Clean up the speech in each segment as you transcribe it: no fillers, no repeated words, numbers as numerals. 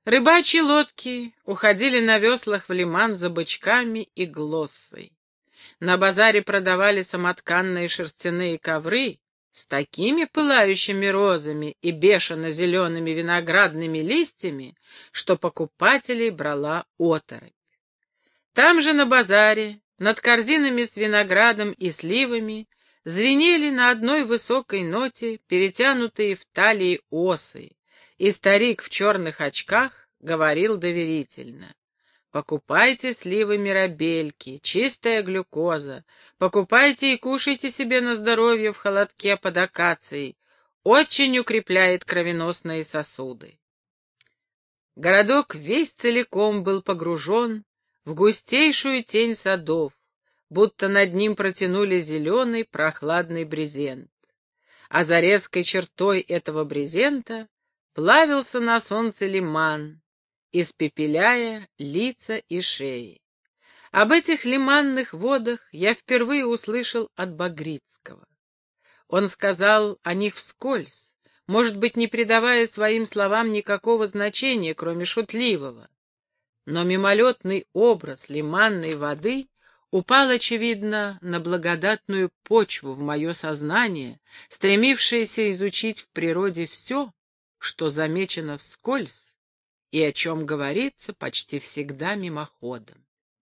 Рыбачьи лодки уходили на веслах в лиман за бычками и глоссой. На базаре продавали самотканные шерстяные ковры с такими пылающими розами и бешено-зелеными виноградными листьями, что покупателей брала оторопь. Там же на базаре, над корзинами с виноградом и сливами, звенели на одной высокой ноте перетянутые в талии осы, и старик в черных очках говорил доверительно: «Покупайте сливы Мирабельки, чистая глюкоза, покупайте и кушайте себе на здоровье в холодке под акацией, очень укрепляет кровеносные сосуды». Городок весь целиком был погружен в густейшую тень садов, будто над ним протянули зеленый прохладный брезент. А за резкой чертой этого брезента плавился на солнце лиман, испепеляя лица и шеи. Об этих лиманных водах я впервые услышал от Багрицкого. Он сказал о них вскользь, может быть, не придавая своим словам никакого значения, кроме шутливого. Но мимолетный образ лиманной воды упал, очевидно, на благодатную почву в мое сознание, стремившееся изучить в природе все, что замечено вскользь и о чем говорится почти всегда мимоходом.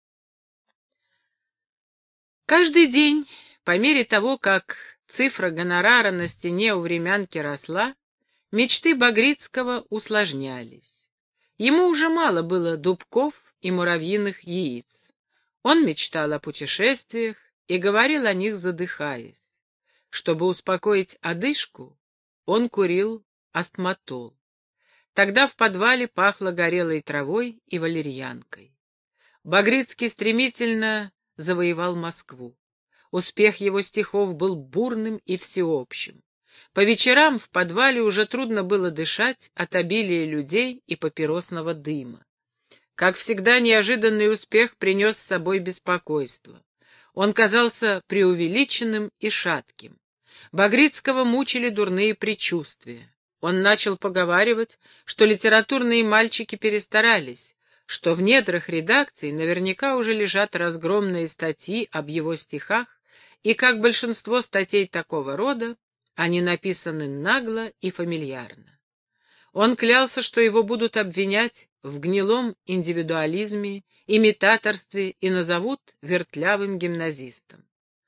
Каждый день, по мере того, как цифра гонорара на стене у времянки росла, мечты Багрицкого усложнялись. Ему уже мало было дубков и муравьиных яиц. Он мечтал о путешествиях и говорил о них, задыхаясь. Чтобы успокоить одышку, он курил астматол. Тогда в подвале пахло горелой травой и валерьянкой. Багрицкий стремительно завоевал Москву. Успех его стихов был бурным и всеобщим. По вечерам в подвале уже трудно было дышать от обилия людей и папиросного дыма. Как всегда, неожиданный успех принес с собой беспокойство. Он казался преувеличенным и шатким. Багрицкого мучили дурные предчувствия. Он начал поговаривать, что литературные мальчики перестарались, что в недрах редакций наверняка уже лежат разгромные статьи об его стихах, и, как большинство статей такого рода, они написаны нагло и фамильярно. Он клялся, что его будут обвинять в гнилом индивидуализме, имитаторстве и назовут вертлявым гимназистом.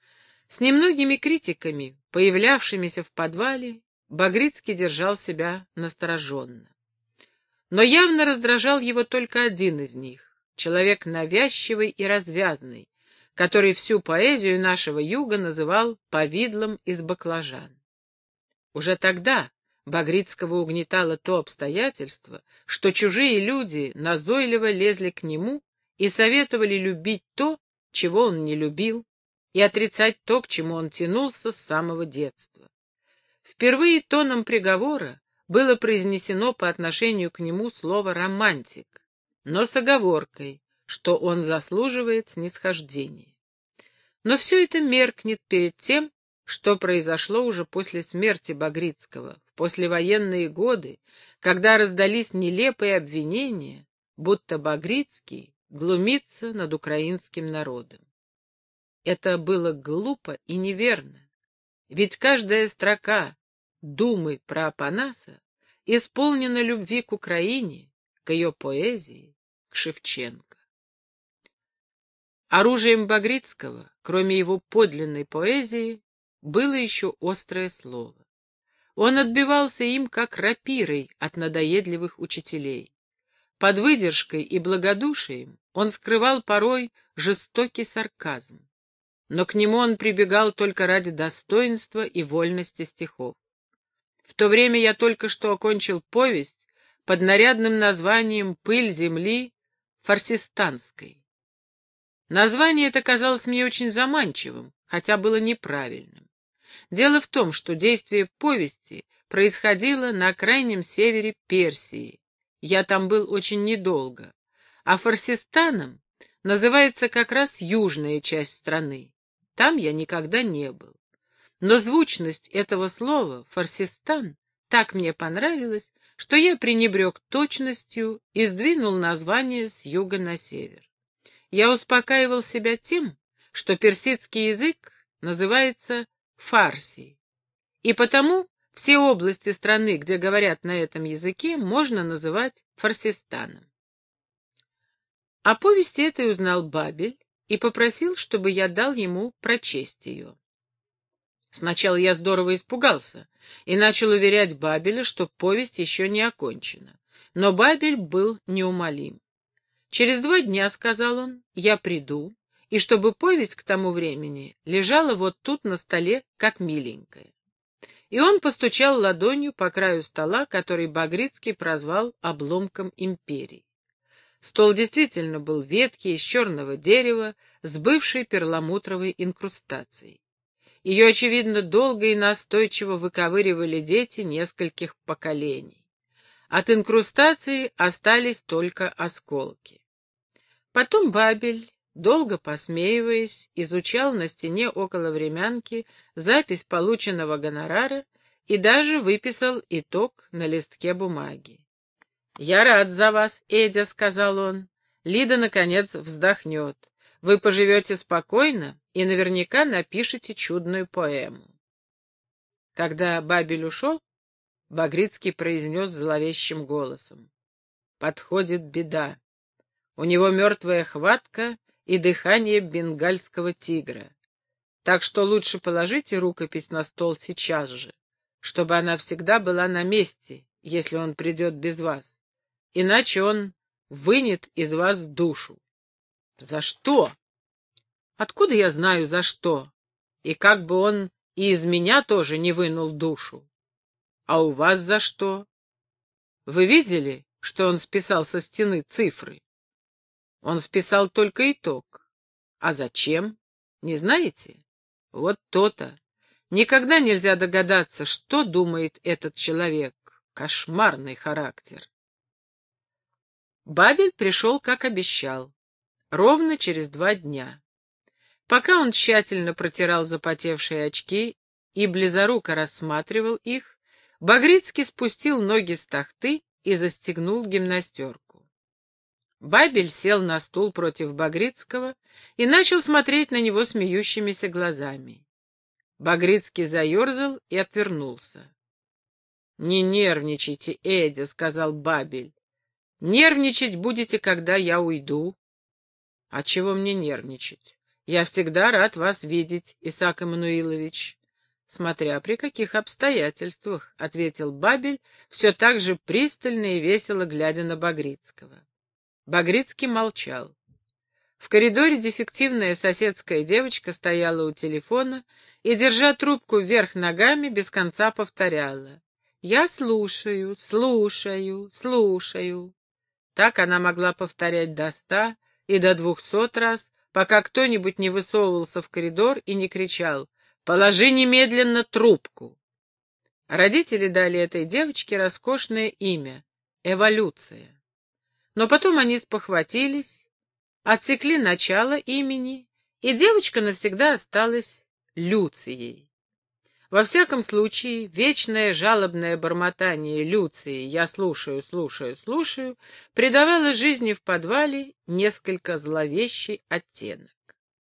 С немногими критиками, появлявшимися в подвале, Багрицкий держал себя настороженно. Но явно раздражал его только один из них, человек навязчивый и развязный, который всю поэзию нашего юга называл повидлом из баклажан. Уже тогда Багрицкого угнетало то обстоятельство, что чужие люди назойливо лезли к нему и советовали любить то, чего он не любил, и отрицать то, к чему он тянулся с самого детства. Впервые тоном приговора было произнесено по отношению к нему слово «романтик», но с оговоркой, что он заслуживает снисхождения. Но все это меркнет перед тем, что произошло уже после смерти Багрицкого, в послевоенные годы, когда раздались нелепые обвинения, будто Багрицкий глумится над украинским народом. Это было глупо и неверно, ведь каждая строка «Думы про Апанаса» исполнена любви к Украине, к ее поэзии, к Шевченко. Оружием Багрицкого, кроме его подлинной поэзии, было еще острое слово. Он отбивался им, как рапирой от надоедливых учителей. Под выдержкой и благодушием он скрывал порой жестокий сарказм, но к нему он прибегал только ради достоинства и вольности стихов. В то время я только что окончил повесть под нарядным названием «Пыль земли фарсистанской». Название это казалось мне очень заманчивым, хотя было неправильным. Дело в том, что действие повести происходило на крайнем севере Персии. Я там был очень недолго, а Фарсистаном называется как раз южная часть страны. Там я никогда не был. Но звучность этого слова «Фарсистан» так мне понравилась, что я пренебрег точностью и сдвинул название с юга на север. Я успокаивал себя тем, что персидский язык называется фарси, и потому все области страны, где говорят на этом языке, можно называть Фарсистаном. О повести этой узнал Бабель и попросил, чтобы я дал ему прочесть ее. Сначала я здорово испугался и начал уверять Бабеля, что повесть еще не окончена. Но Бабель был неумолим. «Через 2 дня, — сказал он, — я приду, и чтобы повесть к тому времени лежала вот тут на столе, как миленькая». И он постучал ладонью по краю стола, который Багрицкий прозвал обломком империи. Стол действительно был ветхий, из черного дерева, с бывшей перламутровой инкрустацией. Ее, очевидно, долго и настойчиво выковыривали дети нескольких поколений. От инкрустации остались только осколки. Потом Бабель, долго посмеиваясь, изучал на стене около времянки запись полученного гонорара и даже выписал итог на листке бумаги. «Я рад за вас, Эдя», — сказал он. «Лида, наконец, вздохнет. Вы поживете спокойно и наверняка напишете чудную поэму». Когда Бабель ушел, Багрицкий произнес зловещим голосом: «Подходит беда. У него мертвая хватка и дыхание бенгальского тигра. Так что лучше положите рукопись на стол сейчас же, чтобы она всегда была на месте, если он придет без вас. Иначе он вынет из вас душу». «За что?» «Откуда я знаю, за что? И как бы он и из меня тоже не вынул душу. А у вас за что? Вы видели, что он списал со стены цифры? Он списал только итог. А зачем? Не знаете? Вот то-то. Никогда нельзя догадаться, что думает этот человек. Кошмарный характер». Бабель пришел, как обещал, ровно через 2 дня. Пока он тщательно протирал запотевшие очки и близоруко рассматривал их, Багрицкий спустил ноги с тахты и застегнул гимнастерку. Бабель сел на стул против Багрицкого и начал смотреть на него смеющимися глазами. Багрицкий заерзал и отвернулся. «Не нервничайте, Эдя», — сказал Бабель. «Нервничать будете, когда я уйду». «А чего мне нервничать? Я всегда рад вас видеть, Исаак Эммануилович». «Смотря при каких обстоятельствах», — ответил Бабель, все так же пристально и весело глядя на Багрицкого. Багрицкий молчал. В коридоре дефективная соседская девочка стояла у телефона и, держа трубку вверх ногами, без конца повторяла: «Я слушаю, слушаю, слушаю». Так она могла повторять до 100 и до 200 раз, пока кто-нибудь не высовывался в коридор и не кричал: «Положи немедленно трубку». Родители дали этой девочке роскошное имя — Эволюция. Но потом они спохватились, отсекли начало имени, и девочка навсегда осталась Люцией. Во всяком случае, вечное жалобное бормотание Люции «я слушаю, слушаю, слушаю» придавало жизни в подвале несколько зловещий оттенок.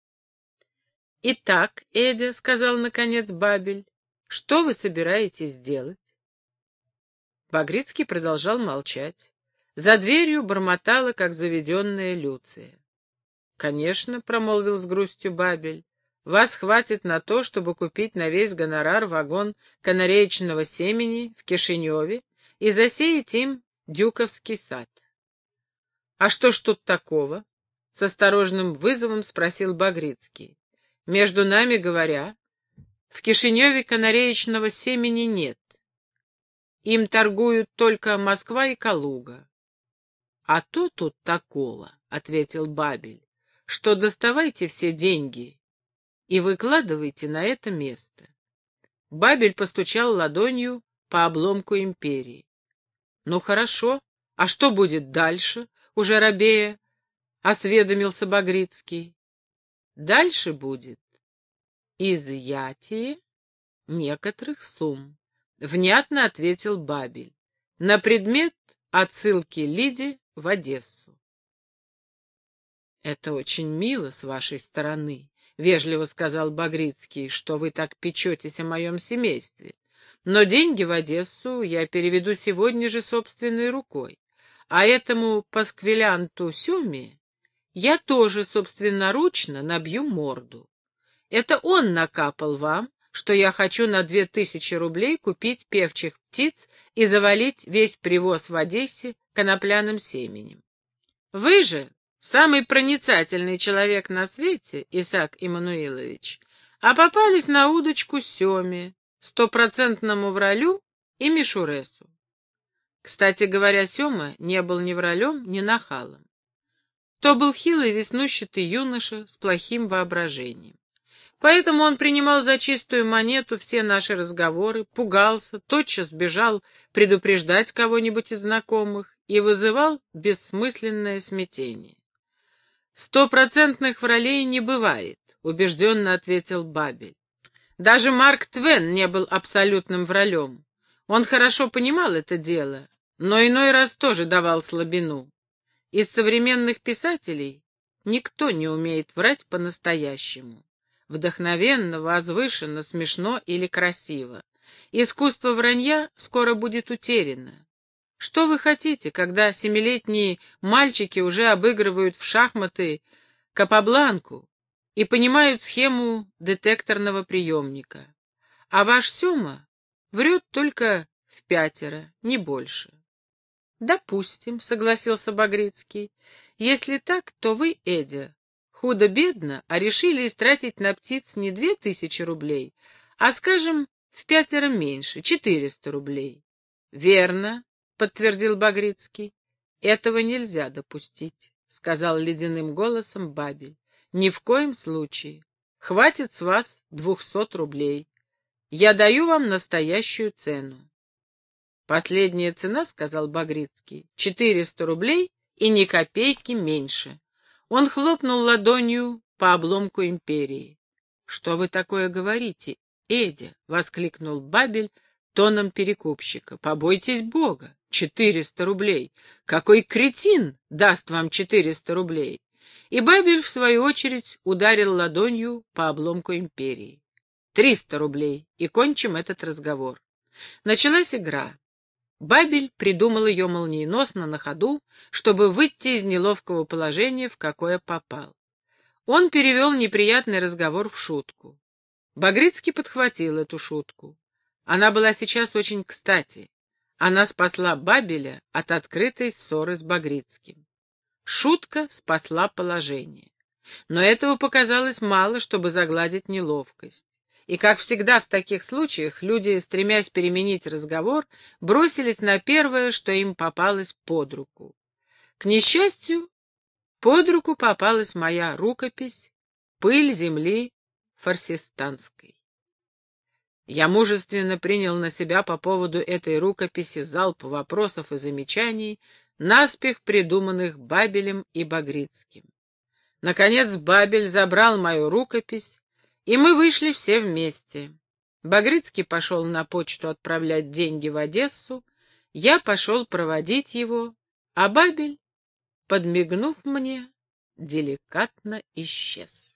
«Итак, Эдя, — сказал наконец Бабель, — что вы собираетесь делать?» Багрицкий продолжал молчать. За дверью бормотала, как заведенная Люция. «Конечно, — промолвил с грустью Бабель, — вас хватит на то, чтобы купить на весь гонорар вагон канареечного семени в Кишиневе и засеять им Дюковский сад». «А что ж тут такого?» — с осторожным вызовом спросил Багрицкий. «Между нами говоря, в Кишиневе канареечного семени нет. Им торгуют только Москва и Калуга». «А то тут такого, — ответил Бабель, — что доставайте все деньги и выкладывайте на это место». Бабель постучал ладонью по обломку империи. «Ну хорошо, а что будет дальше?» — уже робея осведомился Багрицкий. «Дальше будет изъятие некоторых сумм», — внятно ответил Бабель. на предмет отсылки Лиди в Одессу. «Это очень мило с вашей стороны», — вежливо сказал Багрицкий, — «что вы так печетесь о моем семействе. Но деньги в Одессу я переведу сегодня же собственной рукой, а этому пасквилянту Сёме я тоже собственноручно набью морду. Это он накапал вам, что я хочу на 2000 рублей купить певчих птиц и завалить весь привоз в Одессе конопляным семенем. Вы же самый проницательный человек на свете, Исаак Иммануилович, а попались на удочку Сёме, стопроцентному вралю и мишуресу. Кстати говоря, Сёма не был ни вралем, ни нахалом. То был хилый веснущатый юноша с плохим воображением. Поэтому он принимал за чистую монету все наши разговоры, пугался, тотчас бежал предупреждать кого-нибудь из знакомых и вызывал бессмысленное смятение. «Стопроцентных вралей не бывает», — убежденно ответил Бабель. «Даже Марк Твен не был абсолютным вралем. Он хорошо понимал это дело, но иной раз тоже давал слабину. Из современных писателей никто не умеет врать по-настоящему. Вдохновенно, возвышенно, смешно или красиво. Искусство вранья скоро будет утеряно. Что вы хотите, когда 7-летние мальчики уже обыгрывают в шахматы Капабланку и понимают схему детекторного приемника? А ваш Сёма врет только впятеро, не больше. «Допустим», — согласился Багрицкий. «Если так, то вы, Эдя, худо-бедно, а решили истратить на птиц не 2000 рублей, а, скажем, впятеро меньше, 400 рублей». «Верно», — подтвердил Багрицкий. «Этого нельзя допустить», — сказал ледяным голосом Бабель. «Ни в коем случае. Хватит с вас 200 рублей. Я даю вам настоящую цену». «Последняя цена, — сказал Багрицкий, — 400 рублей и ни копейки меньше». Он хлопнул ладонью по обломку империи. «Что вы такое говорите, Эдя?» — воскликнул Бабель тоном перекупщика. «Побойтесь Бога! 400 рублей! Какой кретин даст вам 400 рублей?» И Бабель, в свою очередь, ударил ладонью по обломку империи. 300 рублей, и кончим этот разговор. Началась игра. Бабель придумал ее молниеносно на ходу, чтобы выйти из неловкого положения, в какое попал. Он перевел неприятный разговор в шутку. Багрицкий подхватил эту шутку. Она была сейчас очень кстати. Она спасла Бабеля от открытой ссоры с Багрицким. Шутка спасла положение. Но этого показалось мало, чтобы загладить неловкость. И, как всегда в таких случаях, люди, стремясь переменить разговор, бросились на первое, что им попалось под руку. К несчастью, под руку попалась моя рукопись «Пыль земли фарсистанской». Я мужественно принял на себя по поводу этой рукописи залп вопросов и замечаний, наспех придуманных Бабелем и Багрицким. Наконец Бабель забрал мою рукопись, и мы вышли все вместе. Багрицкий пошел на почту отправлять деньги в Одессу, я пошел проводить его, а Бабель, подмигнув мне, деликатно исчез.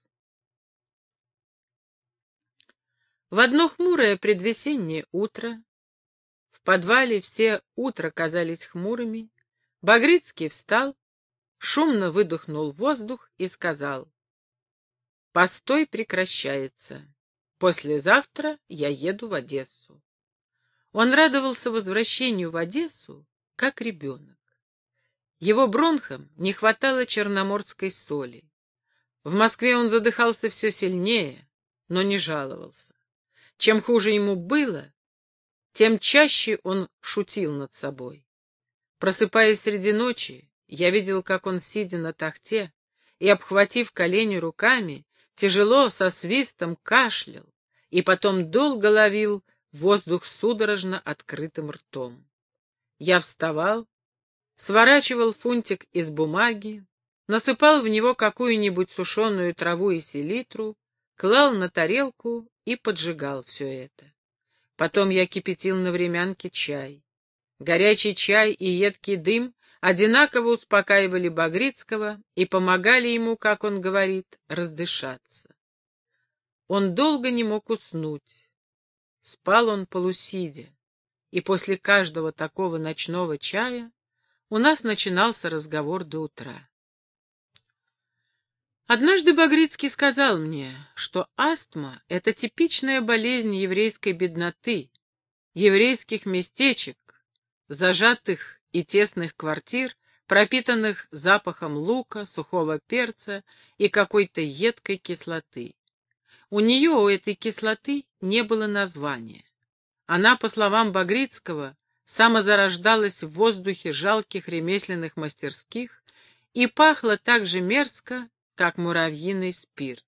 В одно хмурое предвесеннее утро, в подвале все утро казались хмурыми, Багрицкий встал, шумно выдохнул воздух и сказал: «Постой прекращается. Послезавтра я еду в Одессу». Он радовался возвращению в Одессу, как ребенок. Его бронхам не хватало черноморской соли. В Москве он задыхался все сильнее, но не жаловался. Чем хуже ему было, тем чаще он шутил над собой. Просыпаясь среди ночи, я видел, как он, сидя на тахте и обхватив колени руками, тяжело, со свистом кашлял, и потом долго ловил воздух судорожно открытым ртом. Я вставал, сворачивал фунтик из бумаги, насыпал в него какую-нибудь сушеную траву и селитру, клал на тарелку и поджигал все это. Потом я кипятил на времянке чай. Горячий чай и едкий дым одинаково успокаивали Багрицкого и помогали ему, как он говорит, раздышаться. Он долго не мог уснуть. Спал он полусидя, и после каждого такого ночного чая у нас начинался разговор до утра. Однажды Багрицкий сказал мне, что астма — это типичная болезнь еврейской бедноты, еврейских местечек, зажатых и тесных квартир, пропитанных запахом лука, сухого перца и какой-то едкой кислоты. У нее, у этой кислоты, не было названия. Она, по словам Багрицкого, самозарождалась в воздухе жалких ремесленных мастерских и пахла так же мерзко, как муравьиный спирт.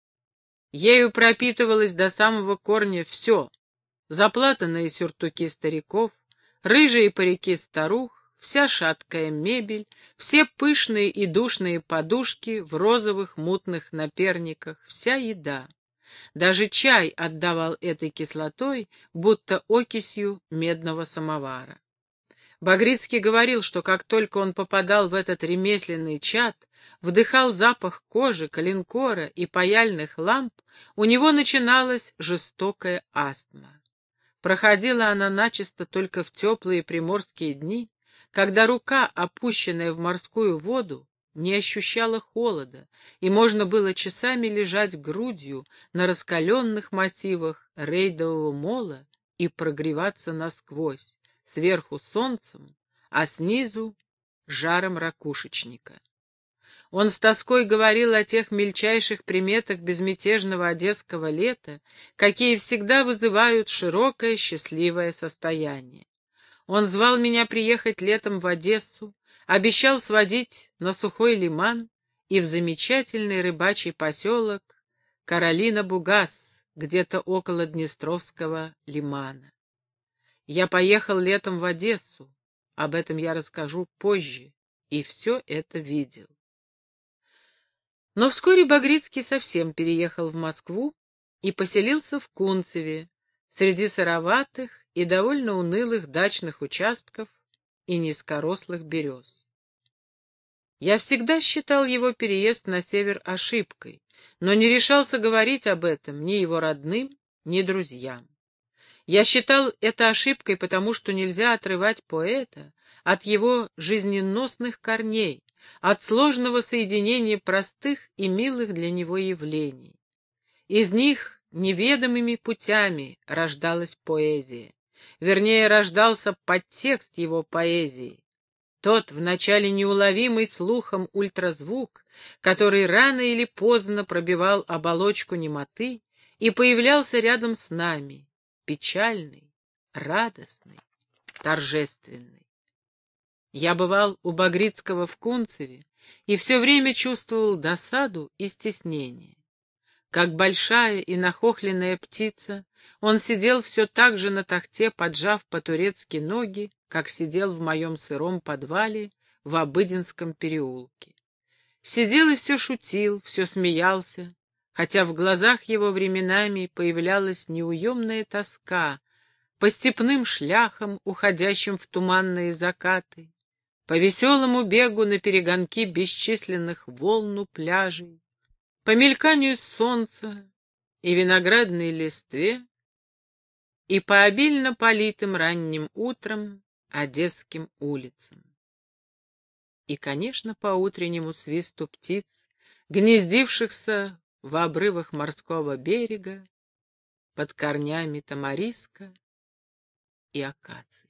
Ею пропитывалось до самого корня все: заплатанные сюртуки стариков, рыжие парики старух, вся шаткая мебель, все пышные и душные подушки в розовых мутных наперниках, вся еда. Даже чай отдавал этой кислотой, будто окисью медного самовара. Багрицкий говорил, что как только он попадал в этот ремесленный чад, вдыхал запах кожи, коленкора и паяльных ламп, у него начиналась жестокая астма. Проходила она начисто только в теплые приморские дни, когда рука, опущенная в морскую воду, не ощущала холода, и можно было часами лежать грудью на раскаленных массивах рейдового мола и прогреваться насквозь, сверху солнцем, а снизу жаром ракушечника. Он с тоской говорил о тех мельчайших приметах безмятежного одесского лета, какие всегда вызывают широкое счастливое состояние. Он звал меня приехать летом в Одессу, обещал сводить на сухой лиман и в замечательный рыбачий поселок Каролина-Бугас, где-то около Днестровского лимана. Я поехал летом в Одессу, об этом я расскажу позже, и все это видел. Но вскоре Багрицкий совсем переехал в Москву и поселился в Кунцеве, среди сыроватых и довольно унылых дачных участков и низкорослых берез. Я всегда считал его переезд на север ошибкой, но не решался говорить об этом ни его родным, ни друзьям. Я считал это ошибкой, потому что нельзя отрывать поэта от его жизненосных корней, от сложного соединения простых и милых для него явлений. Из них неведомыми путями рождалась поэзия. Вернее, рождался подтекст его поэзии. Тот, вначале неуловимый слухом ультразвук, который рано или поздно пробивал оболочку немоты и появлялся рядом с нами, печальный, радостный, торжественный. Я бывал у Багрицкого в Кунцеве и все время чувствовал досаду и стеснение. Как большая и нахохленная птица, он сидел все так же на тахте, поджав по-турецки ноги, как сидел в моем сыром подвале в Обыденском переулке. Сидел и все шутил, все смеялся, хотя в глазах его временами появлялась неуемная тоска по степным шляхам, уходящим в туманные закаты, по веселому бегу на перегонки бесчисленных волн у пляжей, по мельканию солнца и виноградной листве, и по обильно политым ранним утром одесским улицам. И, конечно, по утреннему свисту птиц, гнездившихся в обрывах морского берега, под корнями тамариска и акации.